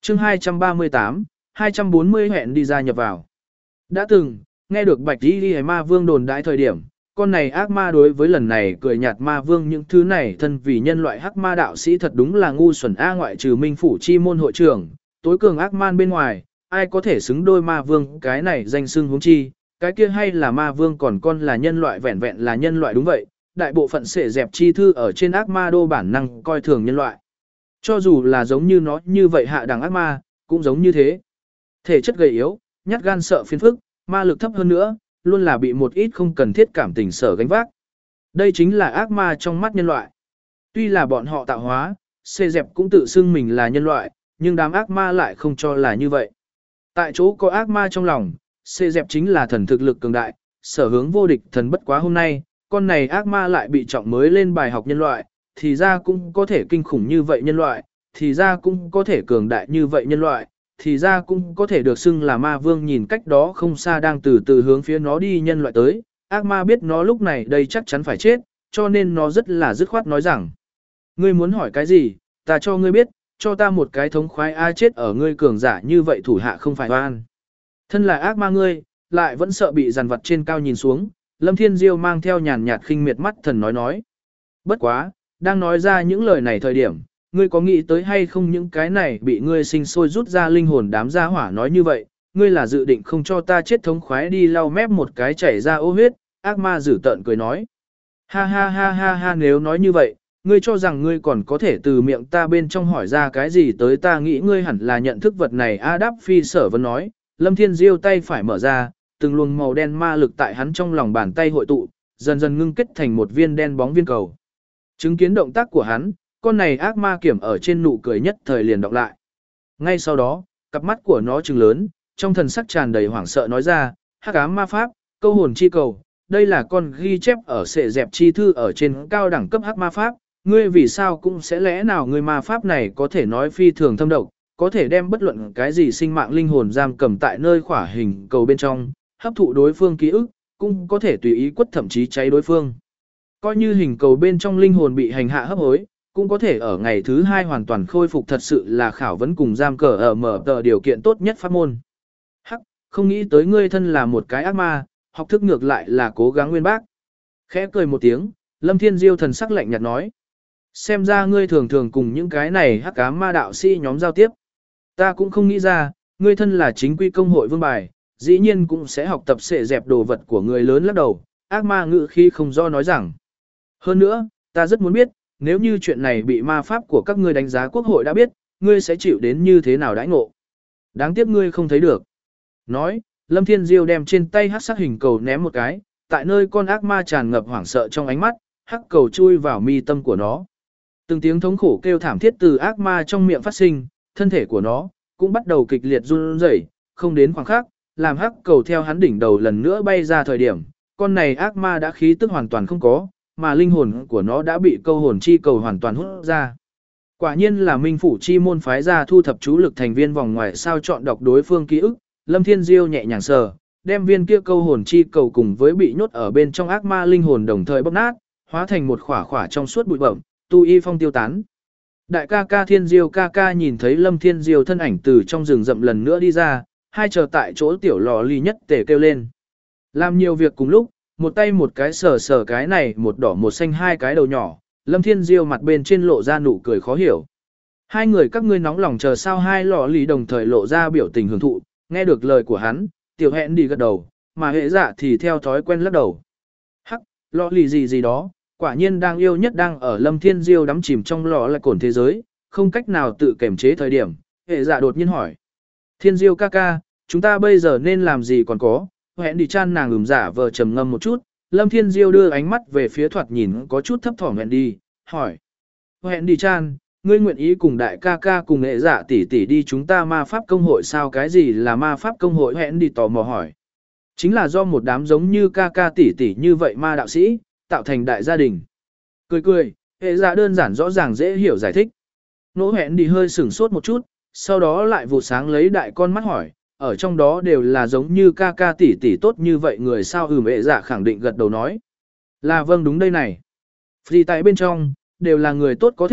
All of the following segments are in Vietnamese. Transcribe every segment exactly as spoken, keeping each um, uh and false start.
chương hai trăm ba mươi tám, hai trăm bốn mươi hẹn đi ra nhập vào. Đã từng, nghe được Bạch Y Liễu Ma Vương đồn đại thời điểm, con này ác ma đối với lần này cười nhạt Ma Vương những thứ này thân vì nhân loại hắc ma đạo sĩ thật đúng là ngu xuẩn a, ngoại trừ Minh phủ chi môn hội trưởng, tối cường ác man bên ngoài, ai có thể xứng đôi Ma Vương cái này danh xưng huống chi, cái kia hay là Ma Vương còn con là nhân loại, vẹn vẹn là nhân loại đúng vậy, đại bộ phận sẽ dẹp chi thư ở trên ác ma đô bản năng coi thường nhân loại. Cho dù là giống như nó như vậy hạ đẳng ác ma, cũng giống như thế. Thể chất gầy yếu, nhát gan sợ phiền phức, ma lực thấp hơn nữa, luôn là bị một ít không cần thiết cảm tình sở gánh vác. Đây chính là ác ma trong mắt nhân loại. Tuy là bọn họ tạo hóa, xê dẹp cũng tự xưng mình là nhân loại, nhưng đám ác ma lại không cho là như vậy. Tại chỗ có ác ma trong lòng, xê dẹp chính là thần thực lực cường đại, sở hướng vô địch thần bất quá hôm nay, con này ác ma lại bị trọng mới lên bài học nhân loại, thì ra cũng có thể kinh khủng như vậy nhân loại, thì ra cũng có thể cường đại như vậy nhân loại, thì ra cũng có thể được xưng là ma vương. Nhìn cách đó không xa đang từ từ hướng phía nó đi nhân loại tới, ác ma biết nó lúc này đây chắc chắn phải chết, cho nên nó rất là dứt khoát nói rằng: ngươi muốn hỏi cái gì, ta cho ngươi biết, cho ta một cái thống khoái a, chết ở ngươi cường giả như vậy thủ hạ không phải oan. Thân là ác ma ngươi, lại vẫn sợ bị dằn vặt trên cao nhìn xuống, Lâm Thiên Diêu mang theo nhàn nhạt khinh miệt mắt thần nói nói. Bất quá, đang nói ra những lời này thời điểm, ngươi có nghĩ tới hay không những cái này bị ngươi sinh sôi rút ra linh hồn đám gia hỏa nói như vậy, ngươi là dự định không cho ta chết thống khoái đi lau mép một cái chảy ra ô huyết, ác ma dữ tợn cười nói. Ha ha ha ha ha, nếu nói như vậy, ngươi cho rằng ngươi còn có thể từ miệng ta bên trong hỏi ra cái gì tới, ta nghĩ ngươi hẳn là nhận thức vật này a. Đáp Phi Sở Vân nói. Lâm Thiên Diêu tay phải mở ra, từng luồng màu đen ma lực tại hắn trong lòng bàn tay hội tụ, dần dần ngưng kết thành một viên đen bóng viên cầu. Chứng kiến động tác của hắn, con này ác ma kiểm ở trên nụ cười nhất thời liền đọc lại. Ngay sau đó, cặp mắt của nó trừng lớn, trong thần sắc tràn đầy hoảng sợ nói ra: hắc ám ma pháp, câu hồn chi cầu, đây là con ghi chép ở sệ dẹp chi thư ở trên cao đẳng cấp hắc ma pháp, ngươi vì sao cũng sẽ lẽ nào ngươi ma pháp này có thể nói phi thường thâm độc, có thể đem bất luận cái gì sinh mạng linh hồn giam cầm tại nơi khỏa hình cầu bên trong, hấp thụ đối phương ký ức, cũng có thể tùy ý quất thậm chí cháy đối phương. Coi như hình cầu bên trong linh hồn bị hành hạ hấp hối, cũng có thể ở ngày thứ hai hoàn toàn khôi phục, thật sự là khảo vấn cùng giam cờ ở mở tờ điều kiện tốt nhất pháp môn. Hắc, không nghĩ tới ngươi thân là một cái ác ma, học thức ngược lại là cố gắng nguyên bác. Khẽ cười một tiếng, Lâm Thiên Diêu thần sắc lạnh nhạt nói: xem ra ngươi thường thường cùng những cái này hắc ám ma đạo sĩ nhóm giao tiếp. Ta cũng không nghĩ ra, ngươi thân là chính quy công hội vương bài, dĩ nhiên cũng sẽ học tập sệ dẹp đồ vật của người lớn lắc đầu. Ác ma ngữ khi không do nói rằng: hơn nữa, ta rất muốn biết, nếu như chuyện này bị ma pháp của các ngươi đánh giá quốc hội đã biết, ngươi sẽ chịu đến như thế nào đãi ngộ. Đáng tiếc ngươi không thấy được. Nói, Lâm Thiên Diêu đem trên tay hắc sắc hình cầu ném một cái, tại nơi con ác ma tràn ngập hoảng sợ trong ánh mắt, hắc cầu chui vào mi tâm của nó. Từng tiếng thống khổ kêu thảm thiết từ ác ma trong miệng phát sinh, thân thể của nó cũng bắt đầu kịch liệt run rẩy, không đến khoảng khắc, làm hắc cầu theo hắn đỉnh đầu lần nữa bay ra thời điểm, con này ác ma đã khí tức hoàn toàn không có, mà linh hồn của nó đã bị câu hồn chi cầu hoàn toàn hút ra. Quả nhiên là Minh phủ chi môn phái ra thu thập chú lực thành viên vòng ngoài sao chọn đọc đối phương ký ức. Lâm Thiên Diêu nhẹ nhàng sờ, đem viên kia câu hồn chi cầu cùng với bị nhốt ở bên trong ác ma linh hồn đồng thời bóp nát, hóa thành một khỏa khỏa trong suốt bụi bẩm, tu y phong tiêu tán. Đại ca ca Thiên Diêu ca ca nhìn thấy Lâm Thiên Diêu thân ảnh từ trong rừng rậm lần nữa đi ra, hai chờ tại chỗ tiểu lò ly nhất tề kêu lên. Làm nhiều việc cùng lúc, một tay một cái sờ sờ cái này một đỏ một xanh hai cái đầu nhỏ, Lâm Thiên Diêu mặt bên trên lộ ra nụ cười khó hiểu. Hai người các ngươi nóng lòng chờ sao? Hai lò lì đồng thời lộ ra biểu tình hưởng thụ, nghe được lời của hắn, tiểu hẹn đi gật đầu, mà hệ dạ thì theo thói quen lắc đầu. Hắc, lò lì gì gì đó, quả nhiên đang yêu nhất đang ở Lâm Thiên Diêu đắm chìm trong lò là cồn thế giới, không cách nào tự kiềm chế thời điểm, hệ dạ đột nhiên hỏi. Thiên Diêu ca ca, chúng ta bây giờ nên làm gì còn có? Hẹn đi chan nàng ửng giả vờ trầm ngâm một chút, Lâm Thiên Diêu đưa ánh mắt về phía thoạt nhìn có chút thấp thỏm hẹn đi, hỏi. Hẹn đi chan, ngươi nguyện ý cùng đại ca ca cùng nghệ giả tỷ tỷ đi chúng ta ma pháp công hội sao? Cái gì là ma pháp công hội? Hẹn đi tò mò hỏi. Chính là do một đám giống như ca ca tỷ tỷ như vậy ma đạo sĩ, tạo thành đại gia đình. Cười cười, hệ giả đơn giản rõ ràng dễ hiểu giải thích. Nỗ hẹn đi hơi sửng sốt một chút, sau đó lại vụ sáng lấy đại con mắt hỏi. Ở trong đó đều là giống như ca ca tỷ tỷ tốt như vậy người sao? Ừm, hệ giả khẳng định gật đầu nói. Là vâng, đúng đây này. Vì tại bên trong, đều là người tốt có thể,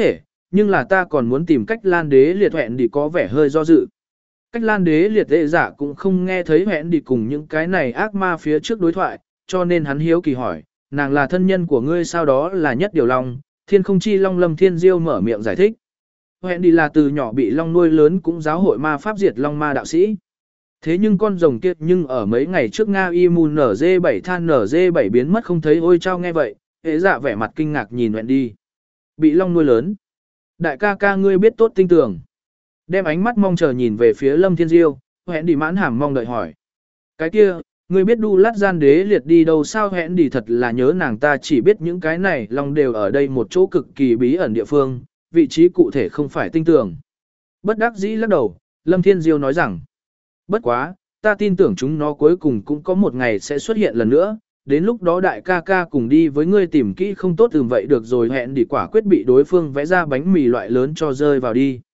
nhưng là ta còn muốn tìm cách Lan Đế liệt hẹn đi có vẻ hơi do dự. Cách Lan Đế liệt đệ giả cũng không nghe thấy hẹn đi cùng những cái này ác ma phía trước đối thoại, cho nên hắn hiếu kỳ hỏi, nàng là thân nhân của ngươi sao đó là nhất điều long, thiên không chi long Lâm Thiên Diêu mở miệng giải thích. Hẹn đi là từ nhỏ bị long nuôi lớn cũng giáo hội ma pháp diệt long ma đạo sĩ. Thế nhưng con rồng kia nhưng ở mấy ngày trước Nga Imun nở dê bảy than nở dê bảy biến mất không thấy ôi trao nghe vậy, hệ dạ vẻ mặt kinh ngạc nhìn hẹn đi. Bị long nuôi lớn. Đại ca ca ngươi biết tốt tinh tường. Đem ánh mắt mong chờ nhìn về phía Lâm Thiên Diêu, hẹn đi mãn hàm mong đợi hỏi. Cái kia, ngươi biết đu lát gian đế liệt đi đâu sao hẹn đi thật là nhớ nàng ta chỉ biết những cái này long đều ở đây một chỗ cực kỳ bí ẩn địa phương, vị trí cụ thể không phải tinh tường. Bất đắc dĩ lắc đầu, Lâm Thiên Diêu nói rằng. Bất quá, ta tin tưởng chúng nó cuối cùng cũng có một ngày sẽ xuất hiện lần nữa, đến lúc đó đại ca ca cùng đi với ngươi tìm kỹ không tốt từng vậy được rồi hẹn đi quả quyết bị đối phương vẽ ra bánh mì loại lớn cho rơi vào đi.